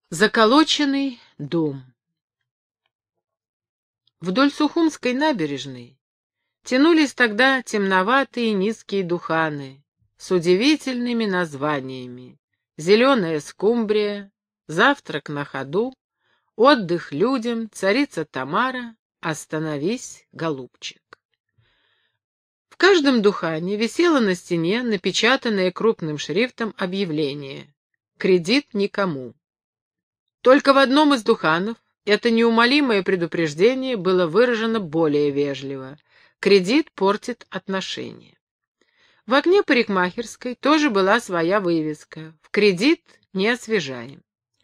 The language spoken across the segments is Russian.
Заколоченный дом. Вдоль Сухумской набережной тянулись тогда темноватые низкие духаны с удивительными названиями: «Зеленая скумбрия», «Завтрак на ходу», «Отдых людям», «Царица Тамара», «Остановись, голубчик». В каждом духане висело на стене напечатанное крупным шрифтом объявление: «Кредит никому». Только в одном из духанов это неумолимое предупреждение было выражено более вежливо: кредит портит отношения. В окне парикмахерской тоже была своя вывеска: в кредит не освежаем.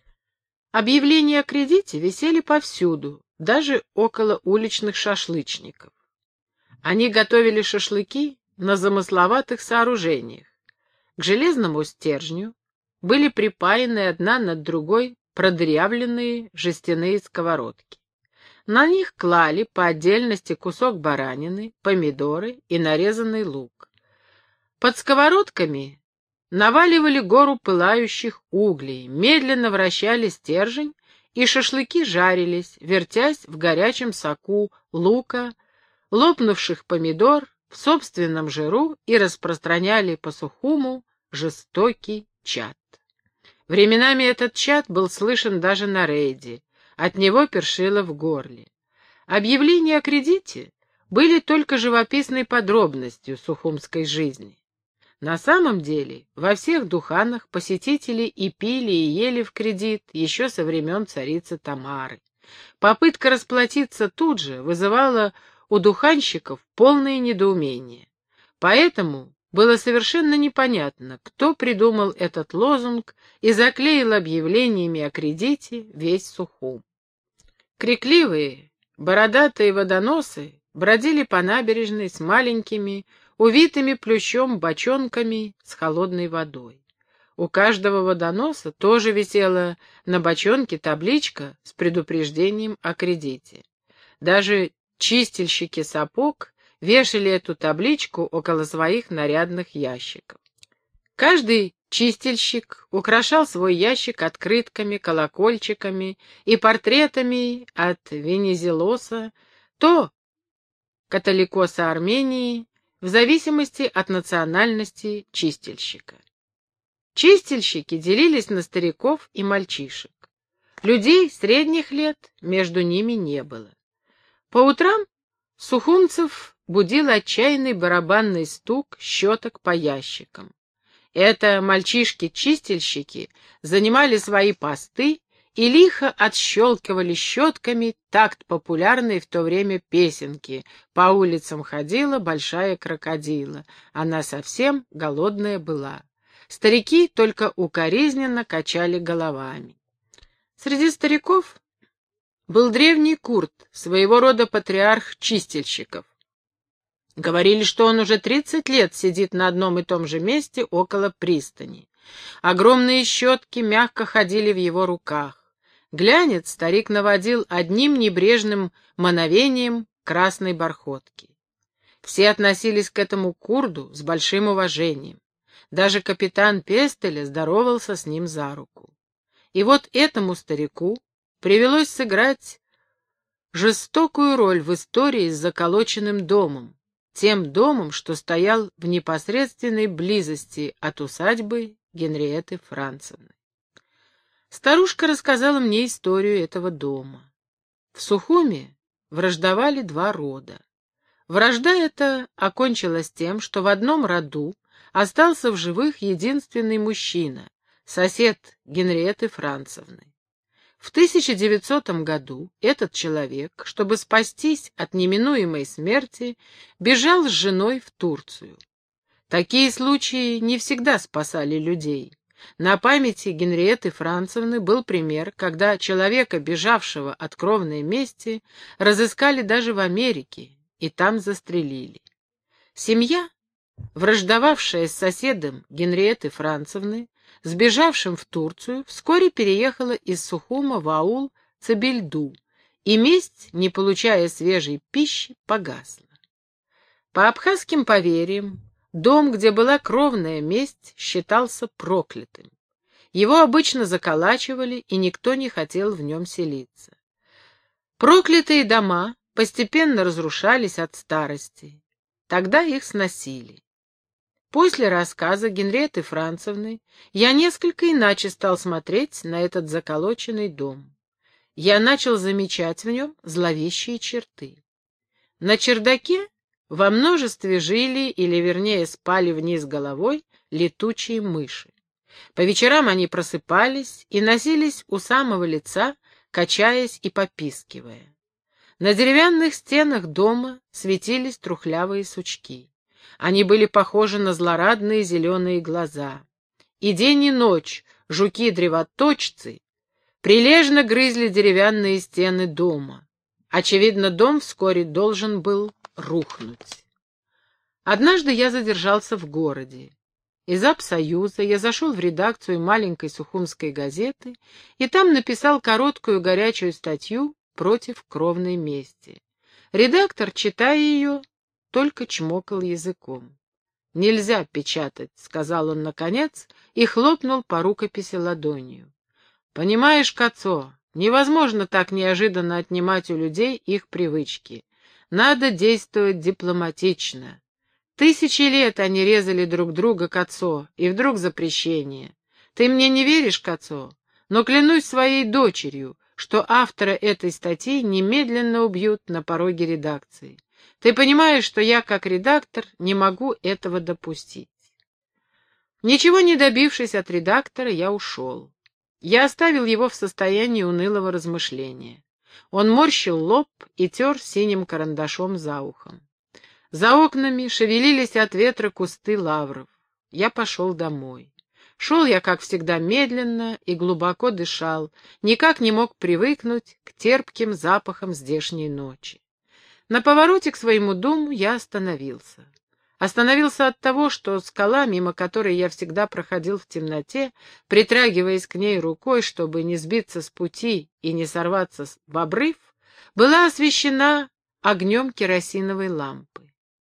Объявления о кредите висели повсюду, даже около уличных шашлычников. Они готовили шашлыки на замысловатых сооружениях. К железному стержню были припаяны одна над другой продырявленные жестяные сковородки. На них клали по отдельности кусок баранины, помидоры и нарезанный лук. Под сковородками наваливали гору пылающих углей, медленно вращали стержень, и шашлыки жарились, вертясь в горячем соку лука, лопнувших помидор, в собственном жиру, и распространяли по Сухуму жестокий чад. Временами этот чад был слышен даже на рейде, от него першило в горле. Объявления о кредите были только живописной подробностью сухумской жизни. На самом деле во всех духанах посетители и пили, и ели в кредит еще со времен царицы Тамары. Попытка расплатиться тут же вызывала у духанщиков полное недоумение. Поэтому было совершенно непонятно, кто придумал этот лозунг и заклеил объявлениями о кредите весь Сухум. Крикливые, бородатые водоносы бродили по набережной с маленькими, увитыми плющом бочонками с холодной водой. У каждого водоноса тоже висела на бочонке табличка с предупреждением о кредите. Даже чистильщики сапог вешали эту табличку около своих нарядных ящиков. Каждый чистильщик украшал свой ящик открытками, колокольчиками и портретами от Венизелоса, то католикоса Армении, в зависимости от национальности чистильщика. Чистильщики делились на стариков и мальчишек. Людей средних лет между ними не было. По утрам сухумцев будил отчаянный барабанный стук щеток по ящикам. Это мальчишки-чистильщики занимали свои посты и лихо отщелкивали щетками такт популярной в то время песенки: «По улицам ходила большая крокодила, она совсем голодная была». Старики только укоризненно качали головами. Среди стариков был древний Курт, своего рода патриарх чистильщиков. Говорили, что он уже 30 лет сидит на одном и том же месте около пристани. Огромные щетки мягко ходили в его руках. Глянец старик наводил одним небрежным мановением красной бархотки. Все относились к этому курду с большим уважением. Даже капитан Пестеля здоровался с ним за руку. И вот этому старику привелось сыграть жестокую роль в истории с заколоченным домом, тем домом, что стоял в непосредственной близости от усадьбы Генриетты Францевны. Старушка рассказала мне историю этого дома. В Сухуме враждовали два рода. Вражда эта окончилась тем, что в одном роду остался в живых единственный мужчина, сосед Генриетты Францевны. В 1900 году этот человек, чтобы спастись от неминуемой смерти, бежал с женой в Турцию. Такие случаи не всегда спасали людей. На памяти Генриетты Францевны был пример, когда человека, бежавшего от кровной мести, разыскали даже в Америке и там застрелили. Семья, враждовавшая с соседом Генриетты Францевны, сбежавшим в Турцию, вскоре переехала из Сухума в аул Цабельду, и месть, не получая свежей пищи, погасла. По абхазским поверьям, дом, где была кровная месть, считался проклятым. Его обычно заколачивали, и никто не хотел в нем селиться. Проклятые дома постепенно разрушались от старости. Тогда их сносили. После рассказа Генриетты Францевны я несколько иначе стал смотреть на этот заколоченный дом. Я начал замечать в нем зловещие черты. На чердаке во множестве жили, или вернее спали вниз головой, летучие мыши. По вечерам они просыпались и носились у самого лица, качаясь и попискивая. На деревянных стенах дома светились трухлявые сучки. Они были похожи на злорадные зеленые глаза. И день и ночь жуки-древоточцы прилежно грызли деревянные стены дома. Очевидно, дом вскоре должен был рухнуть. Однажды я задержался в городе. Из Апсоюза я зашел в редакцию маленькой сухумской газеты и там написал короткую горячую статью против кровной мести. Редактор, читая ее, только чмокал языком. «Нельзя печатать», — сказал он наконец и хлопнул по рукописи ладонью. «Понимаешь, Кацо, невозможно так неожиданно отнимать у людей их привычки. Надо действовать дипломатично. Тысячи лет они резали друг друга, Кацо, и вдруг запрещение. Ты мне не веришь, Кацо, но клянусь своей дочерью, что автора этой статьи немедленно убьют на пороге редакции. Ты понимаешь, что я, как редактор, не могу этого допустить». Ничего не добившись от редактора, я ушел. Я оставил его в состоянии унылого размышления. Он морщил лоб и тер синим карандашом за ухом. За окнами шевелились от ветра кусты лавров. Я пошел домой. Шел я, как всегда, медленно и глубоко дышал, никак не мог привыкнуть к терпким запахам здешней ночи. На повороте к своему дому я остановился. Остановился от того, что скала, мимо которой я всегда проходил в темноте, притрагиваясь к ней рукой, чтобы не сбиться с пути и не сорваться в обрыв, была освещена огнем керосиновой лампы.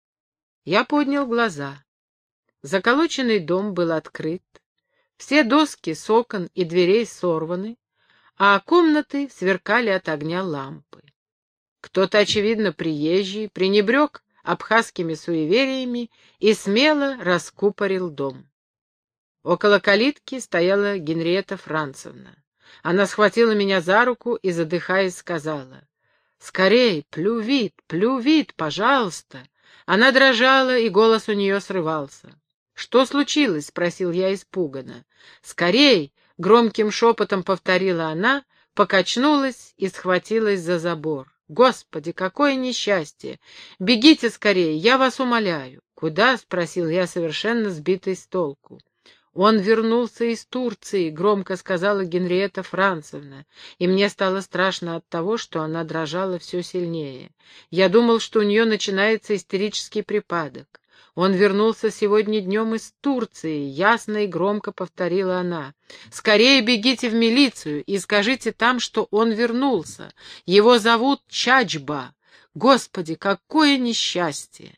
Я поднял глаза. Заколоченный дом был открыт, все доски с окон и дверей сорваны, а комнаты сверкали от огня лампы. Кто-то, очевидно, приезжий, пренебрег абхазскими суевериями и смело раскупорил дом. Около калитки стояла Генриетта Францевна. Она схватила меня за руку и, задыхаясь, сказала: «Скорей, плювит, пожалуйста!» Она дрожала, и голос у нее срывался. «Что случилось?» — спросил я испуганно. «Скорей!» — громким шепотом повторила она, покачнулась и схватилась за забор. «Господи, какое несчастье! Бегите скорее, я вас умоляю!» «Куда?» — спросил я, совершенно сбитый с толку. «Он вернулся из Турции», — громко сказала Генриетта Францевна, и мне стало страшно от того, что она дрожала все сильнее. Я думал, что у нее начинается истерический припадок. «Он вернулся сегодня днем из Турции», — ясно и громко повторила она. «Скорее бегите в милицию и скажите там, что он вернулся. Его зовут Чачба. Господи, какое несчастье!»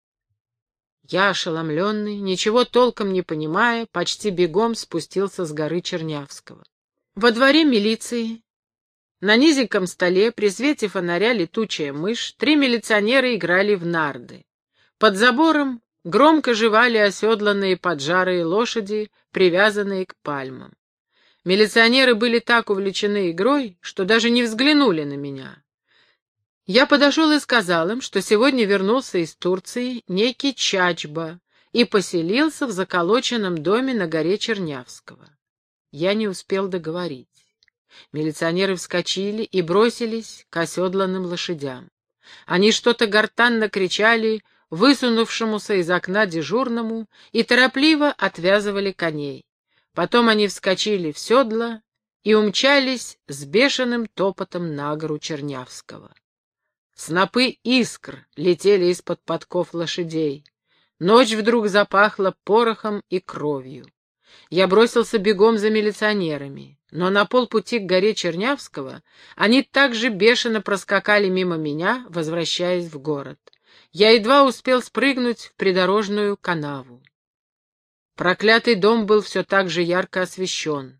Я, ошеломленный, ничего толком не понимая, почти бегом спустился с горы Чернявского. Во дворе милиции, на низеньком столе, при свете фонаря летучая мышь, 3 милиционера играли в нарды. Под забором громко жевали оседланные поджарые лошади, привязанные к пальмам. Милиционеры были так увлечены игрой, что даже не взглянули на меня. Я подошел и сказал им, что сегодня вернулся из Турции некий Чачба и поселился в заколоченном доме на горе Чернявского. Я не успел договорить. Милиционеры вскочили и бросились к оседланным лошадям. Они что-то гортанно кричали высунувшемуся из окна дежурному и торопливо отвязывали коней. Потом они вскочили в седла и умчались с бешеным топотом на гору Чернявского. Снопы искр летели из-под подков лошадей. Ночь вдруг запахла порохом и кровью. Я бросился бегом за милиционерами, но на полпути к горе Чернявского они так же бешено проскакали мимо меня, возвращаясь в город. Я едва успел спрыгнуть в придорожную канаву. Проклятый дом был все так же ярко освещен.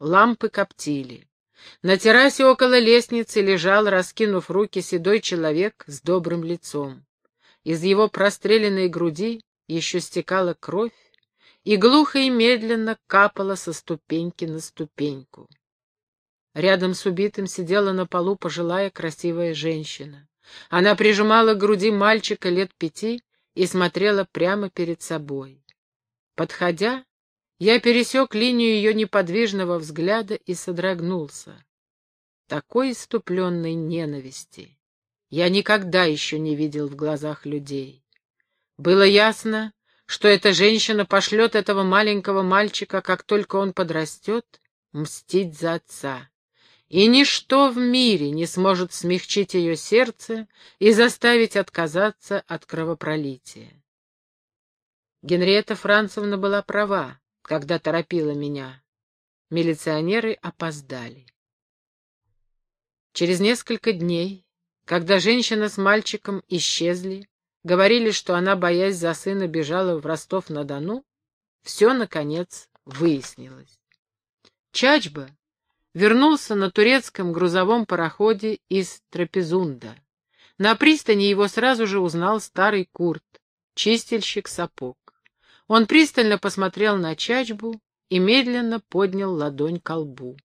лампы коптили. На террасе около лестницы лежал, раскинув руки, седой человек с добрым лицом. Из его простреленной груди еще стекала кровь и глухо и медленно капала со ступеньки на ступеньку. Рядом с убитым сидела на полу пожилая красивая женщина. Она прижимала к груди мальчика лет 5 и смотрела прямо перед собой. Подходя, я пересек линию ее неподвижного взгляда и содрогнулся. Такой исступленной ненависти я никогда еще не видел в глазах людей. Было ясно, что эта женщина пошлет этого маленького мальчика, как только он подрастет, мстить за отца. И ничто в мире не сможет смягчить ее сердце и заставить отказаться от кровопролития. Генриетта Францевна была права, когда торопила меня. Милиционеры опоздали. Через несколько дней, когда женщина с мальчиком исчезли, говорили, что она, боясь за сына, бежала в Ростов-на-Дону, все, наконец, выяснилось. Чачба вернулся на турецком грузовом пароходе из Трапезунда. На пристани его сразу же узнал старый Курт, чистильщик сапог. Он пристально посмотрел на Чачбу и медленно поднял ладонь ко лбу.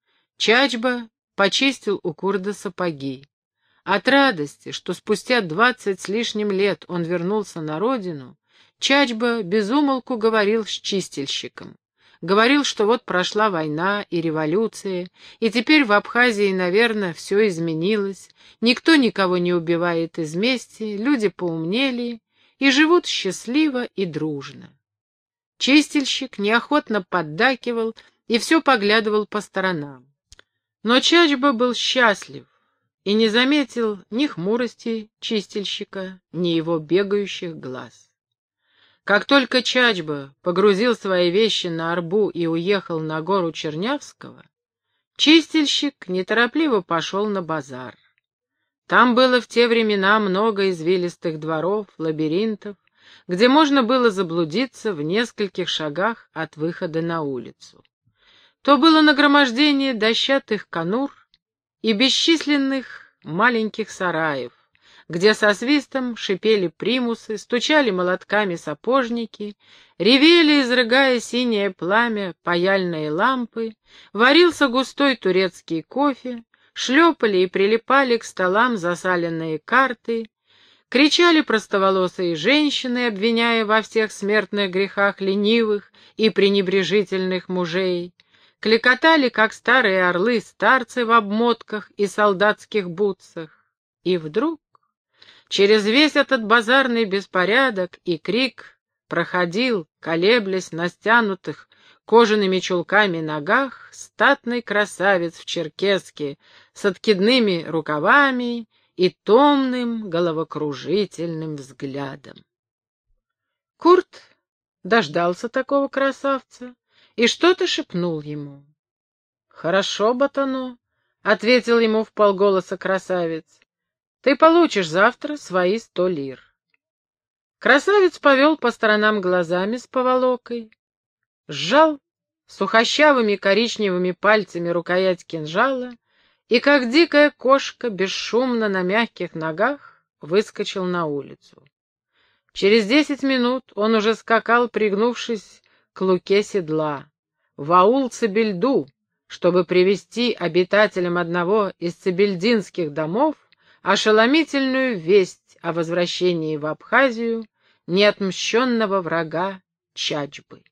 Чачба почистил у Курда сапоги. От радости, что спустя 20 с лишним лет он вернулся на родину, Чачба без умолку говорил с чистильщиком. Говорил, что вот прошла война и революция, и теперь в Абхазии, наверное, все изменилось, никто никого не убивает из мести, люди поумнели и живут счастливо и дружно. Чистильщик неохотно поддакивал и все поглядывал по сторонам. Но Чачба был счастлив и не заметил ни хмурости чистильщика, ни его бегающих глаз. Как только Чачба погрузил свои вещи на арбу и уехал на гору Чернявского, чистильщик неторопливо пошел на базар. Там было в те времена много извилистых дворов, лабиринтов, где можно было заблудиться в нескольких шагах от выхода на улицу. То было нагромождение дощатых конур и бесчисленных маленьких сараев, где со свистом шипели примусы, стучали молотками сапожники, ревели, изрыгая синее пламя, паяльные лампы, варился густой турецкий кофе, шлепали и прилипали к столам засаленные карты, кричали простоволосые женщины, обвиняя во всех смертных грехах ленивых и пренебрежительных мужей, кликотали, как старые орлы, старцы в обмотках и солдатских бутсах. И вдруг через весь этот базарный беспорядок и крик проходил, колеблясь на стянутых кожаными чулками ногах, статный красавец в черкеске с откидными рукавами и томным головокружительным взглядом. Курт дождался такого красавца и что-то шепнул ему. «Хорошо, Ботано», — ответил ему вполголоса красавец, — «ты получишь завтра свои 100 лир». Красавец повел по сторонам глазами с поволокой, сжал сухощавыми коричневыми пальцами рукоять кинжала и, как дикая кошка, бесшумно на мягких ногах выскочил на улицу. Через 10 минут он уже скакал, пригнувшись к луке седла, в аул Цибельду, чтобы привести обитателям одного из цибельдинских домов ошеломительную весть о возвращении в Абхазию неотмщенного врага Чачбы.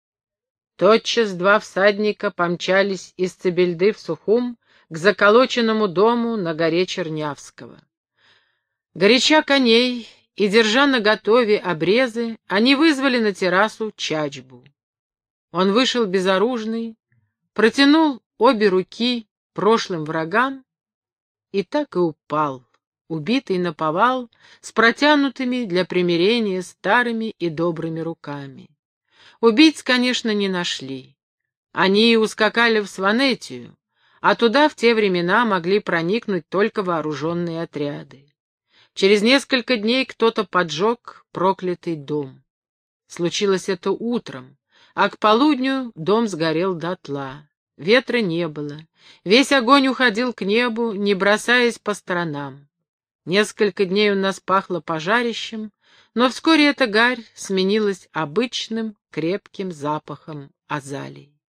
Тотчас 2 всадника помчались из Цибельды в Сухум к заколоченному дому на горе Чернявского. Горяча коней и, держа наготове обрезы, они вызвали на террасу Чачбу. Он вышел безоружный, протянул обе руки прошлым врагам и так и упал, убитый наповал, с протянутыми для примирения старыми и добрыми руками. Убийц, конечно, не нашли. Они ускакали в Сванетию, а туда в те времена могли проникнуть только вооруженные отряды. Через несколько дней кто-то поджег проклятый дом. Случилось это утром, а к полудню дом сгорел дотла. ветра не было. Весь огонь уходил к небу, не бросаясь по сторонам. Несколько дней у нас пахло пожарищем, но вскоре эта гарь сменилась обычным крепким запахом азалий.